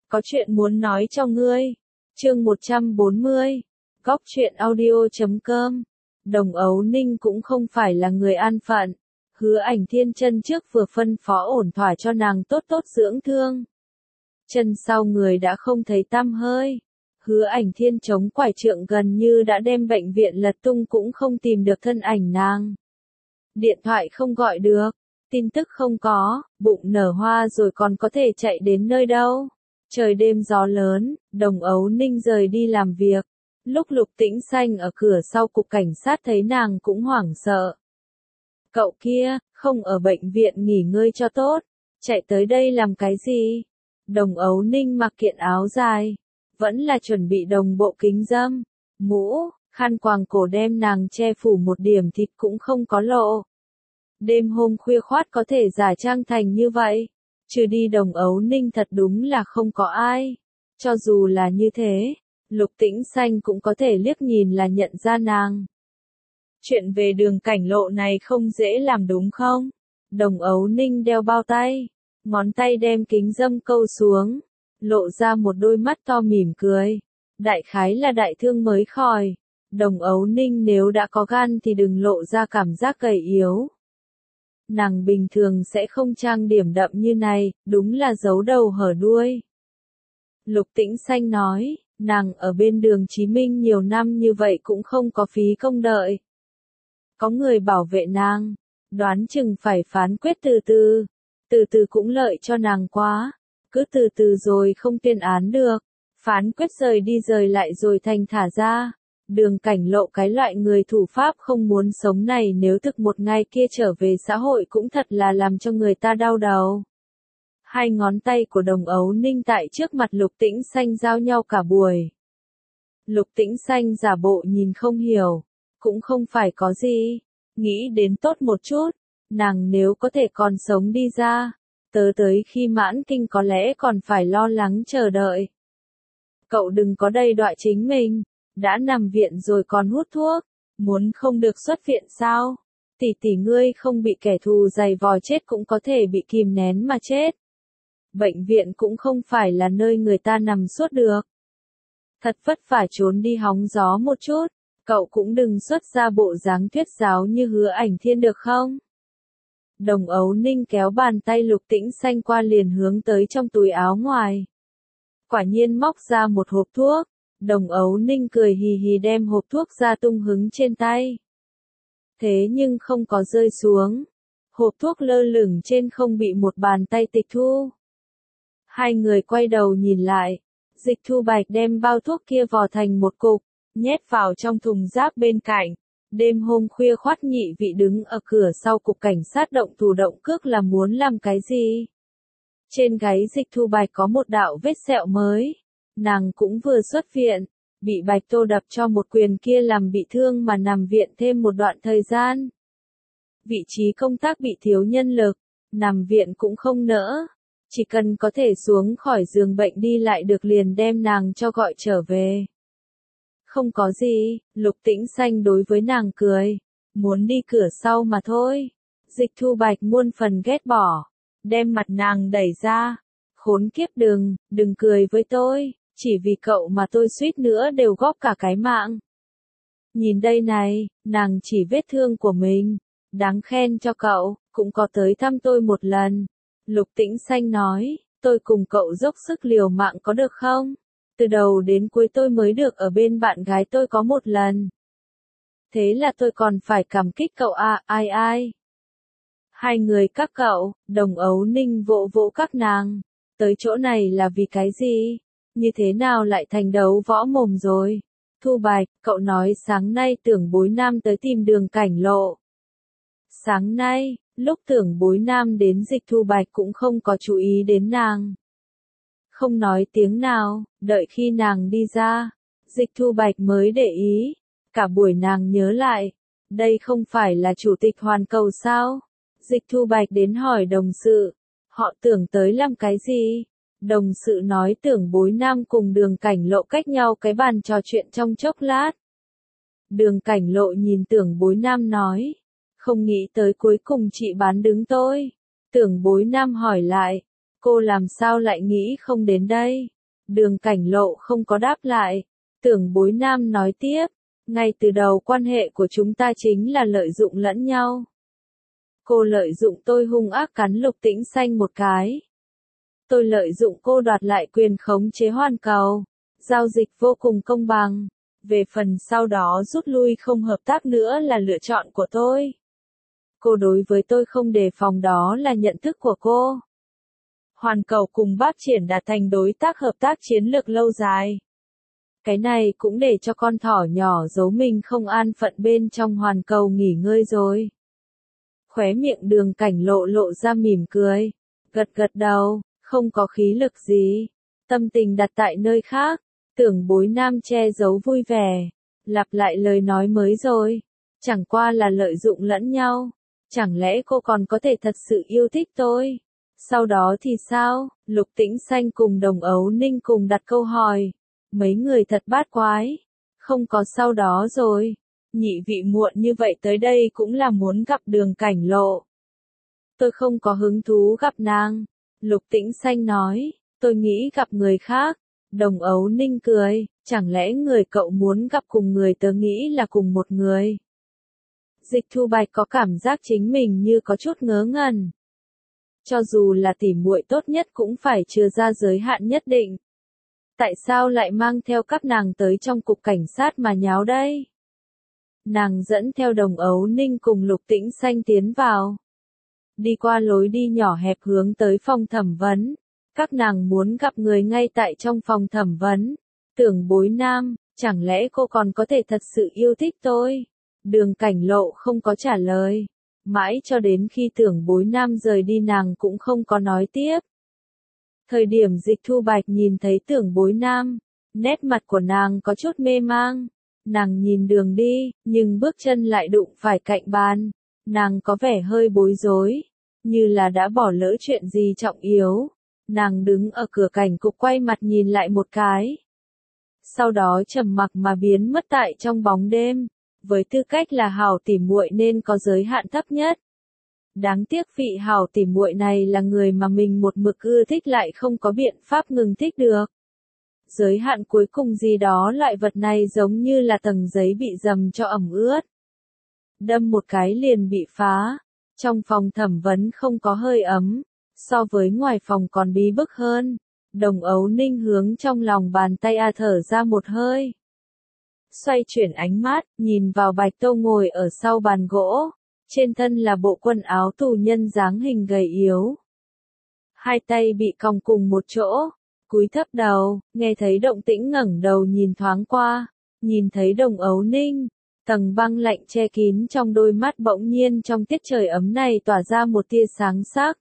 có chuyện muốn nói cho ngươi. Chương 140. Góc truyện audio.com. Đồng Ấu Ninh cũng không phải là người an phận. Hứa Ảnh Thiên chân trước vừa phân phó ổn thỏa cho nàng tốt tốt dưỡng thương. Chân sau người đã không thấy tăm hơi. Hứa Ảnh Thiên chống quải trượng gần như đã đem bệnh viện lật tung cũng không tìm được thân ảnh nàng. Điện thoại không gọi được, tin tức không có, bụng nở hoa rồi còn có thể chạy đến nơi đâu. Trời đêm gió lớn, Đồng Ấu Ninh rời đi làm việc. Lúc Lục Tĩnh Xanh ở cửa sau cục cảnh sát thấy nàng cũng hoảng sợ. Cậu kia, không ở bệnh viện nghỉ ngơi cho tốt, chạy tới đây làm cái gì? Đồng Ấu Ninh mặc kiện áo dài, vẫn là chuẩn bị đồng bộ kính râm, mũ, khăn quàng cổ đem nàng che phủ một điểm thịt cũng không có lộ. Đêm hôm khuya khoát có thể giả trang thành như vậy, trừ đi Đồng Ấu Ninh thật đúng là không có ai. Cho dù là như thế, Lục Tĩnh Xanh cũng có thể liếc nhìn là nhận ra nàng. Chuyện về đường cảnh lộ này không dễ làm đúng không? Đồng Ấu Ninh đeo bao tay, ngón tay đem kính râm câu xuống, lộ ra một đôi mắt to mỉm cười. Đại khái là đại thương mới khỏi. Đồng Ấu Ninh nếu đã có gan thì đừng lộ ra cảm giác gầy yếu. Nàng bình thường sẽ không trang điểm đậm như này, đúng là giấu đầu hở đuôi. Lục Tĩnh Xanh nói, nàng ở bên đường Chí Minh nhiều năm như vậy cũng không có phí công đợi. Có người bảo vệ nàng, đoán chừng phải phán quyết từ từ cũng lợi cho nàng quá, cứ từ từ rồi không tuyên án được, phán quyết rời đi rời lại rồi thành thả ra. Đường cảnh lộ cái loại người thủ pháp không muốn sống này nếu thực một ngày kia trở về xã hội cũng thật là làm cho người ta đau đầu. Hai ngón tay của Đồng Ấu Ninh tại trước mặt Lục Tĩnh Xanh giao nhau cả buổi. Lục Tĩnh Xanh giả bộ nhìn không hiểu, cũng không phải có gì, nghĩ đến tốt một chút, nàng nếu có thể còn sống đi ra, tới khi mãn kinh có lẽ còn phải lo lắng chờ đợi. Cậu đừng có đầy đọa chính mình, đã nằm viện rồi còn hút thuốc, muốn không được xuất viện sao? Tỷ ngươi không bị kẻ thù giày vò chết cũng có thể bị kìm nén mà chết. Bệnh viện cũng không phải là nơi người ta nằm suốt được. Thật vất vả trốn đi hóng gió một chút, cậu cũng đừng xuất ra bộ dáng thuyết giáo như Hứa Ảnh Thiên được không? Đồng Ấu Ninh kéo bàn tay Lục Tĩnh Xanh qua liền hướng tới trong túi áo ngoài. Quả nhiên móc ra một hộp thuốc, Đồng Ấu Ninh cười hì hì đem hộp thuốc ra tung hứng trên tay. Thế nhưng không có rơi xuống. Hộp thuốc lơ lửng trên không bị một bàn tay tịch thu. Hai người quay đầu nhìn lại. Dịch Thu Bạch đem bao thuốc kia vò thành một cục, nhét vào trong thùng rác bên cạnh. Đêm hôm khuya khoắt nhị vị đứng ở cửa sau cục cảnh sát động thủ động cước là muốn làm cái gì? Trên gáy Dịch Thu Bạch có một đạo vết sẹo mới. Nàng cũng vừa xuất viện, bị Bạch Tô đập cho một quyền kia làm bị thương mà nằm viện thêm một đoạn thời gian. Vị trí công tác bị thiếu nhân lực, nằm viện cũng không nỡ. Chỉ cần có thể xuống khỏi giường bệnh đi lại được liền đem nàng cho gọi trở về. Không có gì, Lục Tĩnh Xanh đối với nàng cười, muốn đi cửa sau mà thôi. Dịch Thu Bạch muôn phần ghét bỏ, đem mặt nàng đẩy ra. Khốn kiếp đừng cười với tôi, chỉ vì cậu mà tôi suýt nữa đều góp cả cái mạng. Nhìn đây này, nàng chỉ vết thương của mình, đáng khen cho cậu, cũng có tới thăm tôi một lần. Lục Tĩnh Xanh nói, tôi cùng cậu dốc sức liều mạng có được không? Từ đầu đến cuối tôi mới được ở bên bạn gái tôi có một lần. Thế là tôi còn phải cảm kích cậu à, ai? Hai người các cậu, Đồng Ấu Ninh vỗ vỗ các nàng. Tới chỗ này là vì cái gì? Như thế nào lại thành đấu võ mồm rồi? Thu Bạch, cậu nói sáng nay Tưởng Bối Nam tới tìm đường cảnh lộ. Sáng nay, lúc Tưởng Bối Nam đến Dịch Thu Bạch cũng không có chú ý đến nàng. Không nói tiếng nào, đợi khi nàng đi ra, Dịch Thu Bạch mới để ý. Cả buổi nàng nhớ lại, đây không phải là chủ tịch hoàn cầu sao? Dịch Thu Bạch đến hỏi đồng sự, họ Tưởng tới làm cái gì? Đồng sự nói Tưởng Bối Nam cùng đường cảnh lộ cách nhau cái bàn trò chuyện trong chốc lát. Đường cảnh lộ nhìn Tưởng Bối Nam nói, không nghĩ tới cuối cùng chị bán đứng tôi. Tưởng Bối Nam hỏi lại, cô làm sao lại nghĩ không đến đây? Đường Cảnh Lộ không có đáp lại. Tưởng Bối Nam nói tiếp, ngay từ đầu quan hệ của chúng ta chính là lợi dụng lẫn nhau. Cô lợi dụng tôi hung ác cắn Lục Tĩnh Xanh một cái. Tôi lợi dụng cô đoạt lại quyền khống chế hoàn cầu. Giao dịch vô cùng công bằng. Về phần sau đó rút lui không hợp tác nữa là lựa chọn của tôi. Cô đối với tôi không đề phòng đó là nhận thức của cô. Hoàn cầu cùng phát triển đạt thành đối tác hợp tác chiến lược lâu dài. Cái này cũng để cho con thỏ nhỏ giấu mình không an phận bên trong hoàn cầu nghỉ ngơi rồi. Khóe miệng Đường Cảnh Lộ lộ ra mỉm cười. Gật gật đầu, không có khí lực gì. Tâm tình đặt tại nơi khác. Tưởng Bối Nam che giấu vui vẻ. Lặp lại lời nói mới rồi. Chẳng qua là lợi dụng lẫn nhau. Chẳng lẽ cô còn có thể thật sự yêu thích tôi? Sau đó thì sao? Lục Tĩnh Xanh cùng Đồng Ấu Ninh cùng đặt câu hỏi. Mấy người thật bát quái. Không có sau đó rồi. Nhị vị muộn như vậy tới đây cũng là muốn gặp Đường Cảnh Lộ. Tôi không có hứng thú gặp nàng. Lục Tĩnh Xanh nói. Tôi nghĩ gặp người khác. Đồng Ấu Ninh cười. Chẳng lẽ người cậu muốn gặp cùng người tớ nghĩ là cùng một người? Dịch Thu Bạch có cảm giác chính mình như có chút ngớ ngẩn. Cho dù là tỉ muội tốt nhất cũng phải chừa ra giới hạn nhất định. Tại sao lại mang theo các nàng tới trong cục cảnh sát mà nháo đây? Nàng dẫn theo Đồng Ấu Ninh cùng Lục Tĩnh Xanh tiến vào. Đi qua lối đi nhỏ hẹp hướng tới phòng thẩm vấn. Các nàng muốn gặp người ngay tại trong phòng thẩm vấn. Tưởng Bối Nam, chẳng lẽ cô còn có thể thật sự yêu thích tôi? Đường Cảnh Lộ không có trả lời. Mãi cho đến khi Tưởng Bối Nam rời đi nàng cũng không có nói tiếp. Thời điểm Dịch Thu Bạch nhìn thấy Tưởng Bối Nam, nét mặt của nàng có chút mê mang. Nàng nhìn đường đi, nhưng bước chân lại đụng phải cạnh bàn. Nàng có vẻ hơi bối rối, như là đã bỏ lỡ chuyện gì trọng yếu. Nàng đứng ở cửa cảnh cục quay mặt nhìn lại một cái. Sau đó trầm mặc mà biến mất tại trong bóng đêm. Với tư cách là hảo tỉ muội nên có giới hạn thấp nhất. Đáng tiếc vị hảo tỉ muội này là người mà mình một mực ưa thích lại không có biện pháp ngừng thích được. Giới hạn cuối cùng gì đó loại vật này giống như là tầng giấy bị dầm cho ẩm ướt. Đâm một cái liền bị phá. Trong phòng thẩm vấn không có hơi ấm. So với ngoài phòng còn bí bức hơn. Đồng Ấu Ninh hướng trong lòng bàn tay thở ra một hơi. Xoay chuyển ánh mắt, nhìn vào Bạch Tô ngồi ở sau bàn gỗ. Trên thân là bộ quần áo tù nhân dáng hình gầy yếu. Hai tay bị còng cùng một chỗ. Cúi thấp đầu, nghe thấy động tĩnh ngẩng đầu nhìn thoáng qua. Nhìn thấy Đồng Ấu Ninh. Tầng băng lạnh che kín trong đôi mắt bỗng nhiên trong tiết trời ấm này tỏa ra một tia sáng sắc.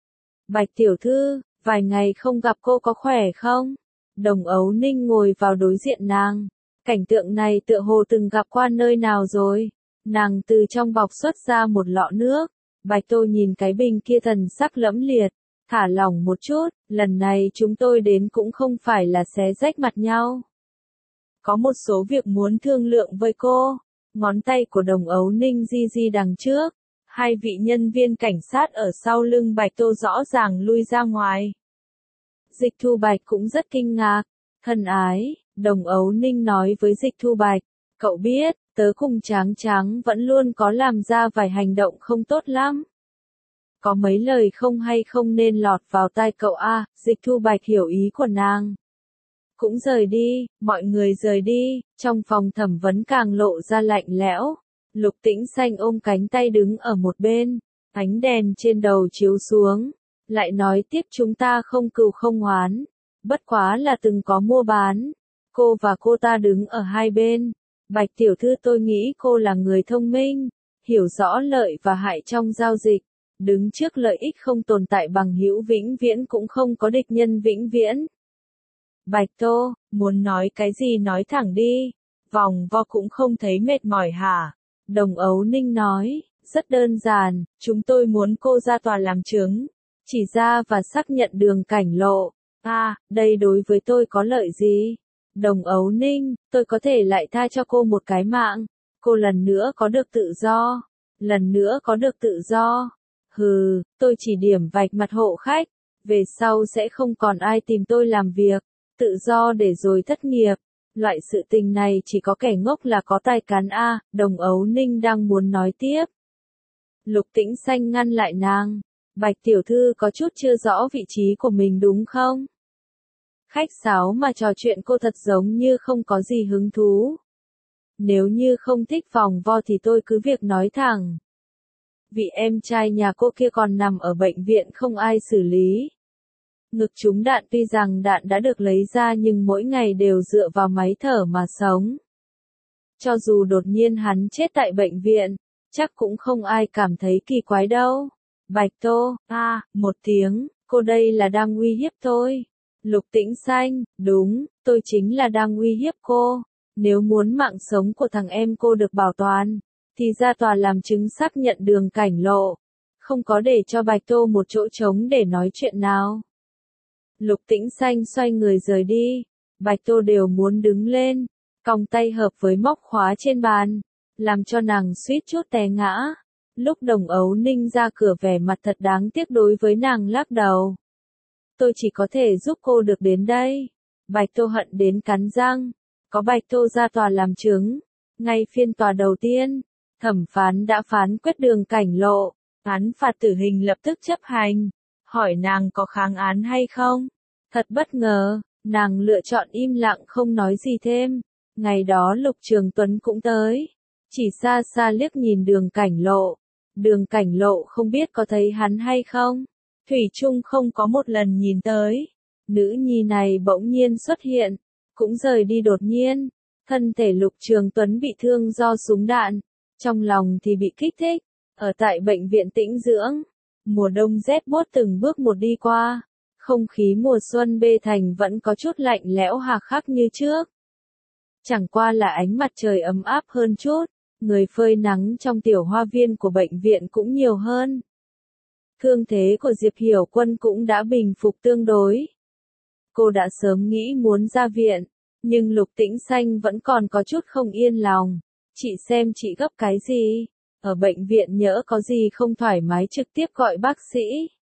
Bạch tiểu thư, vài ngày không gặp cô có khỏe không? Đồng Ấu Ninh ngồi vào đối diện nàng. Cảnh tượng này tựa hồ từng gặp qua nơi nào rồi. Nàng từ trong bọc xuất ra một lọ nước. Bạch Tô nhìn cái bình kia thần sắc lẫm liệt. Thả lỏng một chút, lần này chúng tôi đến cũng không phải là xé rách mặt nhau. Có một số việc muốn thương lượng với cô. Ngón tay của Đồng Ấu Ninh di di đằng trước. Hai vị nhân viên cảnh sát ở sau lưng Bạch Tô rõ ràng lui ra ngoài. Dịch Thu Bạch cũng rất kinh ngạc. Thân ái, Đồng Ấu Ninh nói với Dịch Thu Bạch. Cậu biết, tớ cùng Tráng Tráng vẫn luôn có làm ra vài hành động không tốt lắm. Có mấy lời không hay không nên lọt vào tai cậu Dịch Thu Bạch hiểu ý của nàng. Cũng rời đi, mọi người rời đi, trong phòng thẩm vấn càng lộ ra lạnh lẽo. Lục Tĩnh Xanh ôm cánh tay đứng ở một bên, ánh đèn trên đầu chiếu xuống, lại nói tiếp chúng ta không cừu không oán, bất quá là từng có mua bán. Cô và cô ta đứng ở hai bên. Bạch tiểu thư tôi nghĩ cô là người thông minh, hiểu rõ lợi và hại trong giao dịch, đứng trước lợi ích không tồn tại bằng hữu vĩnh viễn cũng không có địch nhân vĩnh viễn. Bạch Tô, muốn nói cái gì nói thẳng đi, vòng vo cũng không thấy mệt mỏi hả? Đồng Ấu Ninh nói, rất đơn giản, chúng tôi muốn cô ra tòa làm chứng, chỉ ra và xác nhận Đường Cảnh Lộ. Đây đối với tôi có lợi gì? Đồng Ấu Ninh, tôi có thể lại tha cho cô một cái mạng, cô lần nữa có được tự do, lần nữa có được tự do. Hừ, tôi chỉ điểm vạch mặt hộ khách, về sau sẽ không còn ai tìm tôi làm việc. Tự do để rồi thất nghiệp. Loại sự tình này chỉ có kẻ ngốc là có tài cán a. Đồng Ấu Ninh đang muốn nói tiếp. Lục Tĩnh Xanh ngăn lại nàng. Bạch tiểu thư có chút chưa rõ vị trí của mình đúng không? Khách sáo mà trò chuyện cô thật giống như không có gì hứng thú. Nếu như không thích vòng vo thì tôi cứ việc nói thẳng. Vị em trai nhà cô kia còn nằm ở bệnh viện không ai xử lý. Ngực trúng đạn, tuy rằng đạn đã được lấy ra nhưng mỗi ngày đều dựa vào máy thở mà sống. Cho dù đột nhiên hắn chết tại bệnh viện, chắc cũng không ai cảm thấy kỳ quái đâu. Bạch Tô, một tiếng, cô đây là đang uy hiếp tôi. Lục Tĩnh Xanh, đúng, tôi chính là đang uy hiếp cô. Nếu muốn mạng sống của thằng em cô được bảo toàn, thì ra tòa làm chứng xác nhận Đường Cảnh Lộ. Không có để cho Bạch Tô một chỗ trống để nói chuyện nào. Lục Tĩnh Xanh xoay người rời đi. Bạch Tô đều muốn đứng lên, còng tay hợp với móc khóa trên bàn, làm cho nàng suýt chút té ngã. Lúc Đồng Ấu Ninh ra cửa vẻ mặt thật đáng tiếc đối với nàng lắc đầu. Tôi chỉ có thể giúp cô được đến đây. Bạch Tô hận đến cắn răng. Có Bạch Tô ra tòa làm chứng. Ngay phiên tòa đầu tiên, thẩm phán đã phán quyết Đường Cảnh Lộ. Án phạt tử hình lập tức chấp hành. Hỏi nàng có kháng án hay không? Thật bất ngờ, nàng lựa chọn im lặng không nói gì thêm. Ngày đó Lục Trường Tuấn cũng tới. Chỉ xa xa liếc nhìn Đường Cảnh Lộ. Đường Cảnh Lộ không biết có thấy hắn hay không. Thủy chung không có một lần nhìn tới. Nữ nhi này bỗng nhiên xuất hiện, cũng rời đi đột nhiên. Thân thể Lục Trường Tuấn bị thương do súng đạn, trong lòng thì bị kích thích. Ở tại bệnh viện tĩnh dưỡng, mùa đông rét buốt từng bước một đi qua. Không khí mùa xuân Bê Thành vẫn có chút lạnh lẽo hà khắc như trước. Chẳng qua là ánh mặt trời ấm áp hơn chút, người phơi nắng trong tiểu hoa viên của bệnh viện cũng nhiều hơn. Thương thế của Diệp Hiểu Quân cũng đã bình phục tương đối. Cô đã sớm nghĩ muốn ra viện, nhưng Lục Tĩnh Xanh vẫn còn có chút không yên lòng. Chị xem chị gấp cái gì? Ở bệnh viện nhỡ có gì không thoải mái trực tiếp gọi bác sĩ.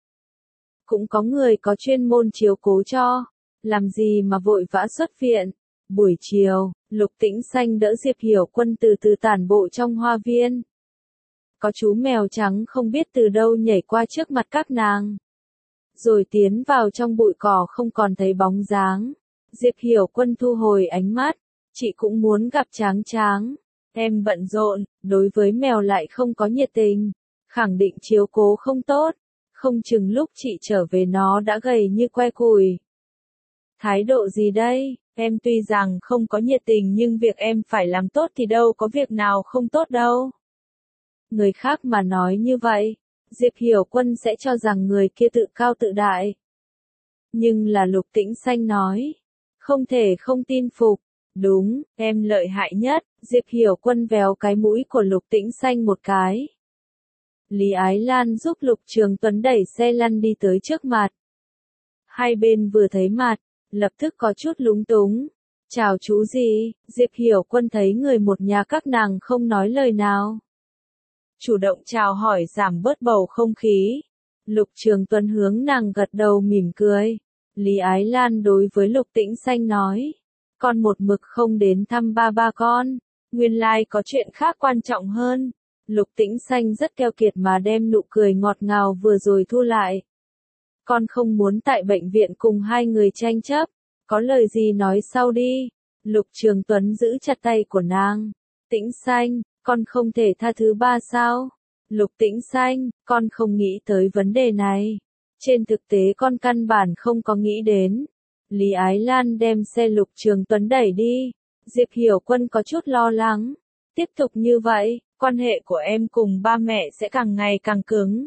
Cũng có người có chuyên môn chiếu cố cho. Làm gì mà vội vã xuất viện? Buổi chiều, Lục Tĩnh Xanh đỡ Diệp Hiểu Quân từ từ tản bộ trong hoa viên. Có chú mèo trắng không biết từ đâu nhảy qua trước mặt các nàng. Rồi tiến vào trong bụi cỏ không còn thấy bóng dáng. Diệp Hiểu Quân thu hồi ánh mắt. Chị cũng muốn gặp Tráng Tráng. Em bận rộn, đối với mèo lại không có nhiệt tình. Khẳng định chiếu cố không tốt. Không chừng lúc chị trở về nó đã gầy như que củi. Thái độ gì đây? Em tuy rằng không có nhiệt tình nhưng việc em phải làm tốt thì đâu có việc nào không tốt đâu. Người khác mà nói như vậy, Diệp Hiểu Quân sẽ cho rằng người kia tự cao tự đại. Nhưng là Lục Tĩnh Xanh nói. Không thể không tin phục. Đúng, em lợi hại nhất. Diệp Hiểu Quân véo cái mũi của Lục Tĩnh Xanh một cái. Lý Ái Lan giúp Lục Trường Tuấn đẩy xe lăn đi tới trước mặt. Hai bên vừa thấy mặt, lập tức có chút lúng túng. Chào chú gì? Diệp Hiểu Quân thấy người một nhà các nàng không nói lời nào. Chủ động chào hỏi giảm bớt bầu không khí. Lục Trường Tuấn hướng nàng gật đầu mỉm cười. Lý Ái Lan đối với Lục Tĩnh Xanh nói. Con một mực không đến thăm ba con. Nguyên lai có chuyện khác quan trọng hơn. Lục Tĩnh Xanh rất keo kiệt mà đem nụ cười ngọt ngào vừa rồi thu lại. Con không muốn tại bệnh viện cùng hai người tranh chấp. Có lời gì nói sau đi. Lục Trường Tuấn giữ chặt tay của nàng. Tĩnh Xanh, con không thể tha thứ ba sao? Lục Tĩnh Xanh, con không nghĩ tới vấn đề này. Trên thực tế con căn bản không có nghĩ đến. Lý Ái Lan đem xe Lục Trường Tuấn đẩy đi. Diệp Hiểu Quân có chút lo lắng. Tiếp tục như vậy, quan hệ của em cùng ba mẹ sẽ càng ngày càng cứng.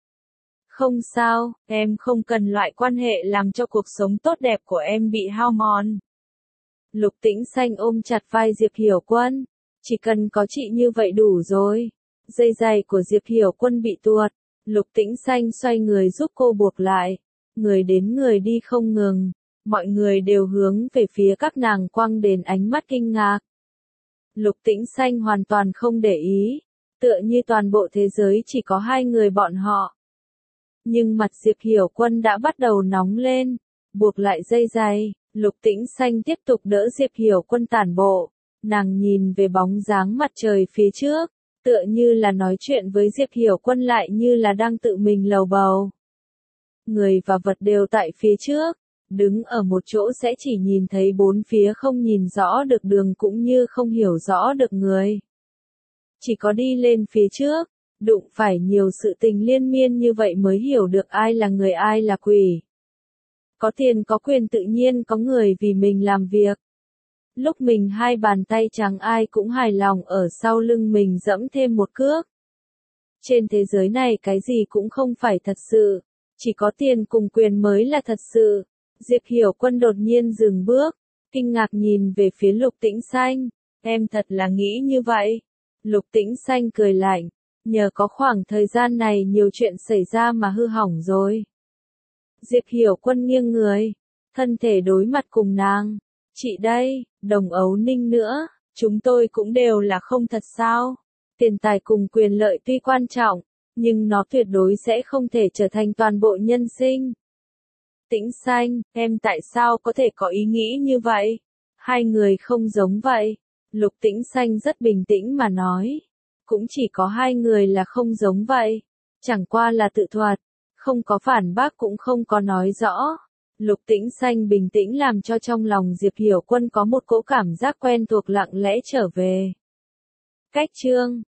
Không sao, em không cần loại quan hệ làm cho cuộc sống tốt đẹp của em bị hao mòn. Lục Tĩnh Xanh ôm chặt vai Diệp Hiểu Quân. Chỉ cần có chị như vậy đủ rồi. Dây giày của Diệp Hiểu Quân bị tuột. Lục Tĩnh Xanh xoay người giúp cô buộc lại. Người đến người đi không ngừng. Mọi người đều hướng về phía các nàng quăng đến ánh mắt kinh ngạc. Lục Tĩnh Xanh hoàn toàn không để ý. Tựa như toàn bộ thế giới chỉ có hai người bọn họ. Nhưng mặt Diệp Hiểu Quân đã bắt đầu nóng lên. Buộc lại dây giày. Lục Tĩnh Xanh tiếp tục đỡ Diệp Hiểu Quân tản bộ, nàng nhìn về bóng dáng mặt trời phía trước, tựa như là nói chuyện với Diệp Hiểu Quân lại như là đang tự mình lầu bầu. Người và vật đều tại phía trước, đứng ở một chỗ sẽ chỉ nhìn thấy bốn phía không nhìn rõ được đường cũng như không hiểu rõ được người. Chỉ có đi lên phía trước, đụng phải nhiều sự tình liên miên như vậy mới hiểu được ai là người ai là quỷ. Có tiền có quyền tự nhiên có người vì mình làm việc. Lúc mình hai bàn tay trắng ai cũng hài lòng ở sau lưng mình dẫm thêm một cước. Trên thế giới này cái gì cũng không phải thật sự, chỉ có tiền cùng quyền mới là thật sự. Diệp Hiểu Quân đột nhiên dừng bước, kinh ngạc nhìn về phía Lục Tĩnh Xanh, em thật là nghĩ như vậy. Lục Tĩnh Xanh cười lạnh, nhờ có khoảng thời gian này nhiều chuyện xảy ra mà hư hỏng rồi. Diệp Hiểu Quân nghiêng người, thân thể đối mặt cùng nàng. Chị đây, Đồng Ấu Ninh nữa, chúng tôi cũng đều là không thật sao? Tiền tài cùng quyền lợi tuy quan trọng, nhưng nó tuyệt đối sẽ không thể trở thành toàn bộ nhân sinh. Tĩnh Xanh, em tại sao có thể có ý nghĩ như vậy? Hai người không giống vậy. Lục Tĩnh Xanh rất bình tĩnh mà nói. Cũng chỉ có hai người là không giống vậy. Chẳng qua là tự thuật. Không có phản bác cũng không có nói rõ. Lục Tĩnh Xanh bình tĩnh làm cho trong lòng Diệp Hiểu Quân có một cỗ cảm giác quen thuộc lặng lẽ trở về. Cách chương